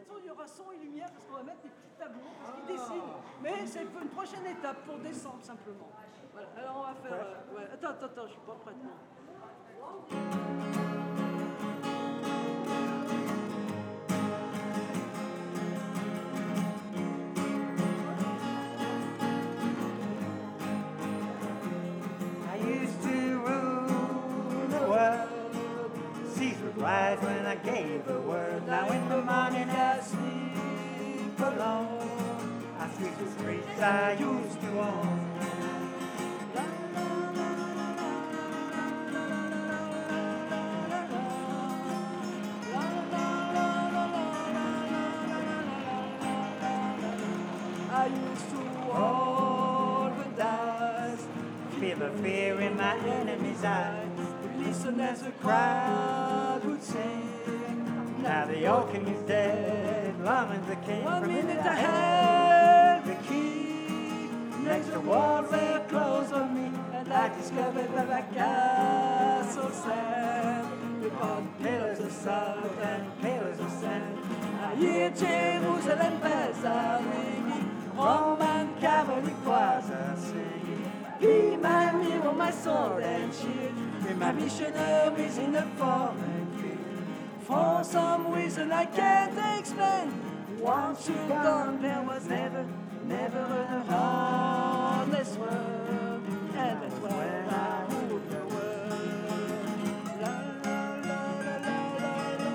façon, il y aura son et lumière parce qu'on va mettre des petits tableaux parce qu'ils dessinent. Mais c'est une prochaine étape pour décembre simplement. Voilà. Alors on va faire. Ouais. Attends, je suis pas prête. Non. Rise when I gave the word. Now in the morning I sleep alone. I sweep the streets I used to own. I used to roll the dice, Feel the fear in my enemy's eyes. listen as a crowd would sing. Now the old king is dead, long as the king. 1 minute I held the key. Next the walls were closed on me, and I discovered that my castle stand upon pillars of salt and pillars of sand. I hear Jerusalem bells are ringing, Roman cavalry choirs are singing. Be my mirror, my sword and shield, be my missionaries in a foreign field. For some reason I can't explain, once you're gone there was never a heartless world, and that's when I ruled the world. La, la, la, la, la, la, la.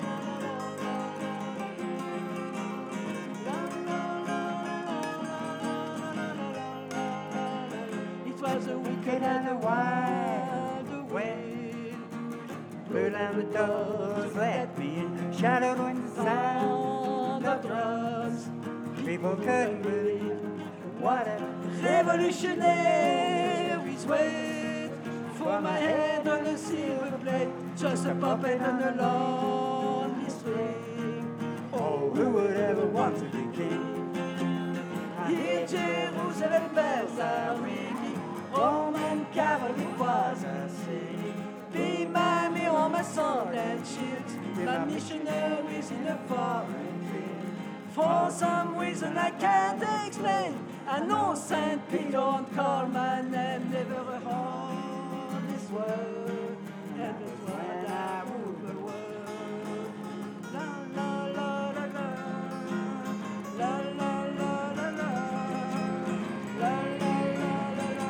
La, la, la, la, la, la, la, la, la. It was a wicked and a wild way. Blew down the doors, let me in. Shadowed when the sound of drums. People couldn't believe what a revolutionaries wait for my head on a silver plate, just a puppet on a lonely string. Oh, who would ever want to be king? Here Jerusalem bells are ringing, Roman cavalry choirs are singing. Be my mirror, my sword and shield, my missionaries in a foreign field. For some reason I can't explain, I know Saint Peter don't call my name, never a heart this world, and that's when I rule the world. La la la la la, la la la la la, la la la la la.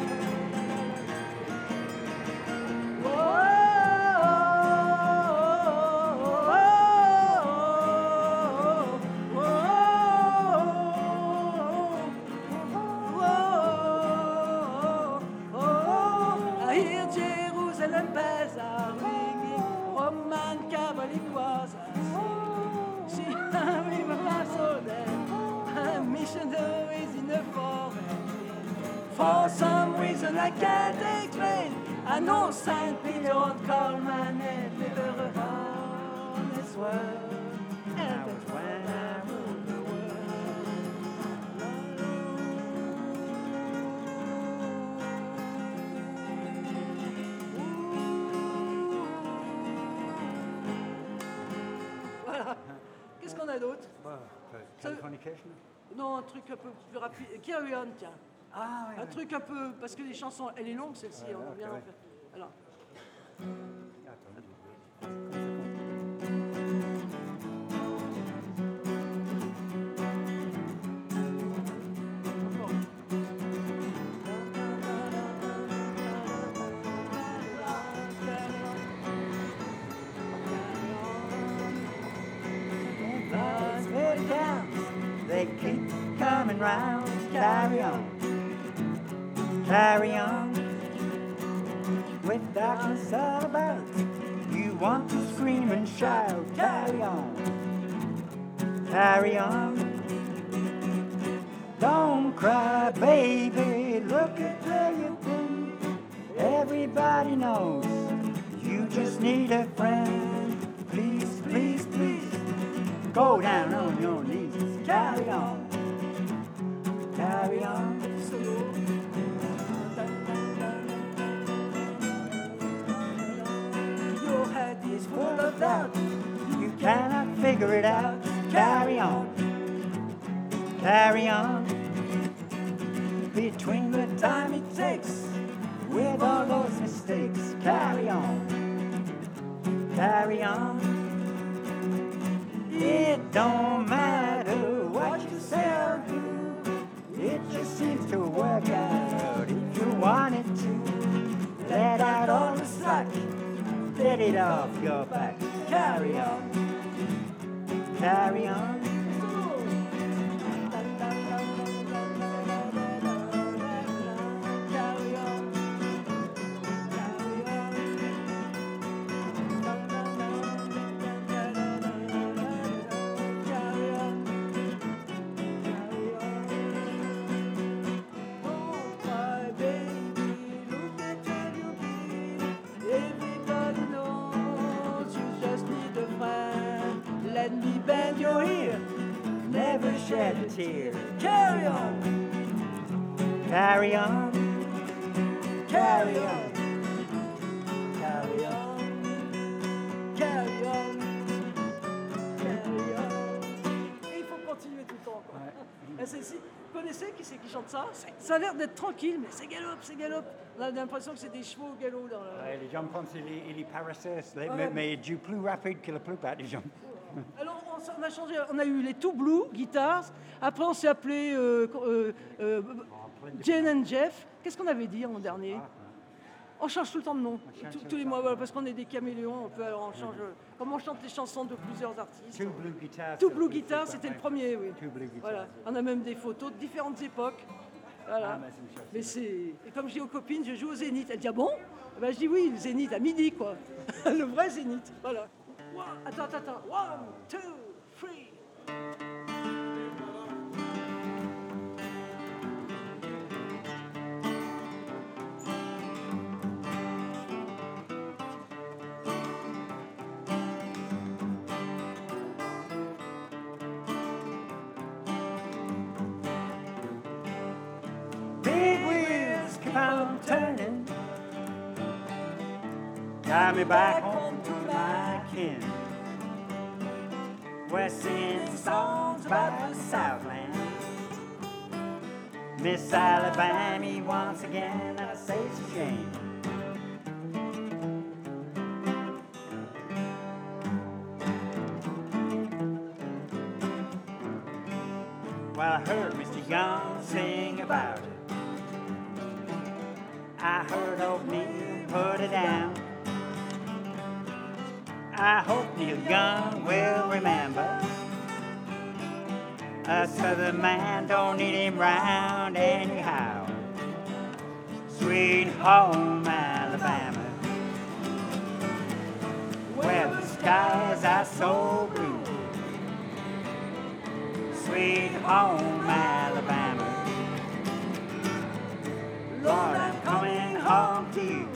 Whoa. Bells are ringing, Roman cavalry choirs are singing. She with my sword and missionaries in the foreign field. For some reason I can't explain, I know Saint Peter don't call my name, never a honest word, and that's when I rule the world. Voilà. Qu'est-ce qu'on a d'autre? Californication? Non, un truc un peu plus rapide. Carry On, tiens. Ah, oui, Un truc un peu, parce que les chansons, elle est longue celle-ci, on va bien en faire. Alors. They keep coming round, carry on, carry on. With darkness all about, you want to scream and shout, carry on, carry on. Don't cry, baby, look at where you've been. Everybody knows you just need a friend. Please, please, please, go down on your knees. Carry on, carry on. Your head is full of doubt, you cannot figure it out. carry on, carry on. Between the time it takes, with all those mistakes, carry on, carry on. It don't matter what you say or do, it just seems to work out if you want it to. Let out all the slack, let it off your back, carry on, carry on. Let me bend your ear, Never shed a tear, carry on, carry on, carry on, carry on, carry on, carry on. Et il faut continuer tout le temps, quoi. Et celle-ci, vous connaissez qui c'est qui chante ça? Ça a l'air d'être tranquille, mais c'est galop, c'est galop. On a l'impression que c'est des chevaux au galop dans le... Ouais, les jambes comme il est paresseux, mais du plus rapide que la plupart des gens. Alors, on a changé, on a eu les Two Blue Guitars, après on s'est appelé Jane and Jeff. Qu'est-ce qu'on avait dit l'an dernier? On change tout le temps de nom, tous les mois, voilà, parce qu'on est des caméléons, on change, comme on chante les chansons de plusieurs artistes. Two Blue Guitars. Two Blue Guitars, c'était le premier, oui. Two Blue Guitars. Voilà. On a même des photos de différentes époques. Voilà. Ah, mais c'est une chose. Mais c'est... Et comme je dis aux copines, je joue au Zénith. Elles disent, ah bon? Ben, je dis oui, le Zénith, à midi, quoi. Le vrai Zénith, voilà. Attends. 1, 2, 3. Big wheels keep on turning, got me back home to my kin. We're singing songs about the Southland. Miss Alabama once again, I say it's a shame. Well, I heard Mr. Young sing about it. I heard old Neil put it down. I hope Neil Young will remember a Southern man don't need him round anyhow. Sweet home Alabama, where the skies are so blue. Sweet home Alabama, Lord, I'm coming home to you.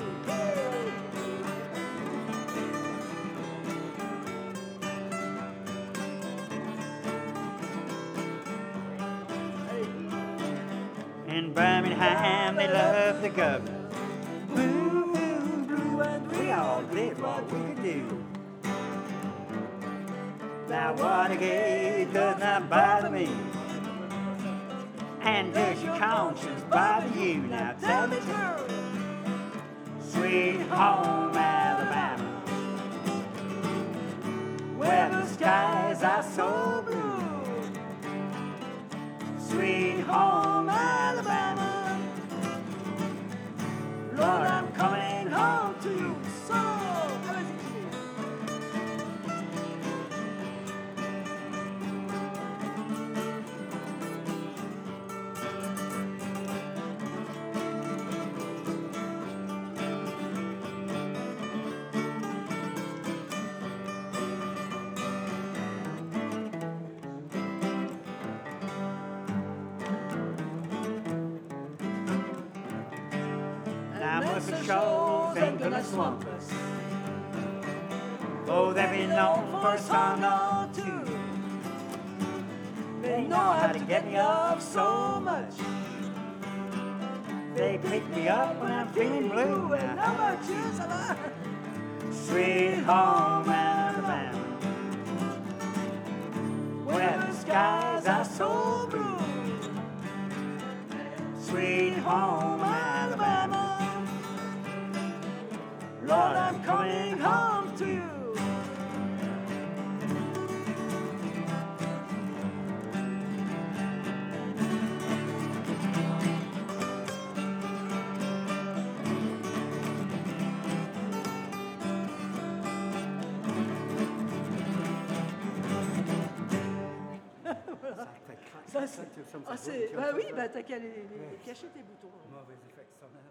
In Birmingham, they love the governor. Blue, blue, blue, and we all did what we could do. Now Watergate does not bother me. And does your conscience bother you? Now tell me true. Sweet home Alabama, where the skies are so blue. Sweet home Alabama, Lord, I'm coming home to you. So the shows ain't gonna swamp us. Oh, they've been known for a song or two. They know how to get me up so much. They pick me up when I'm feeling blue. And how about you, Savannah? Sweet home Alabama, so blue. Sweet home Alabama, Lord, I'm coming home to you. Ça, c'est... Ah, c'est... Bah oui, bah t'as qu'à les cacher tes boutons. Mauvais effet sonore.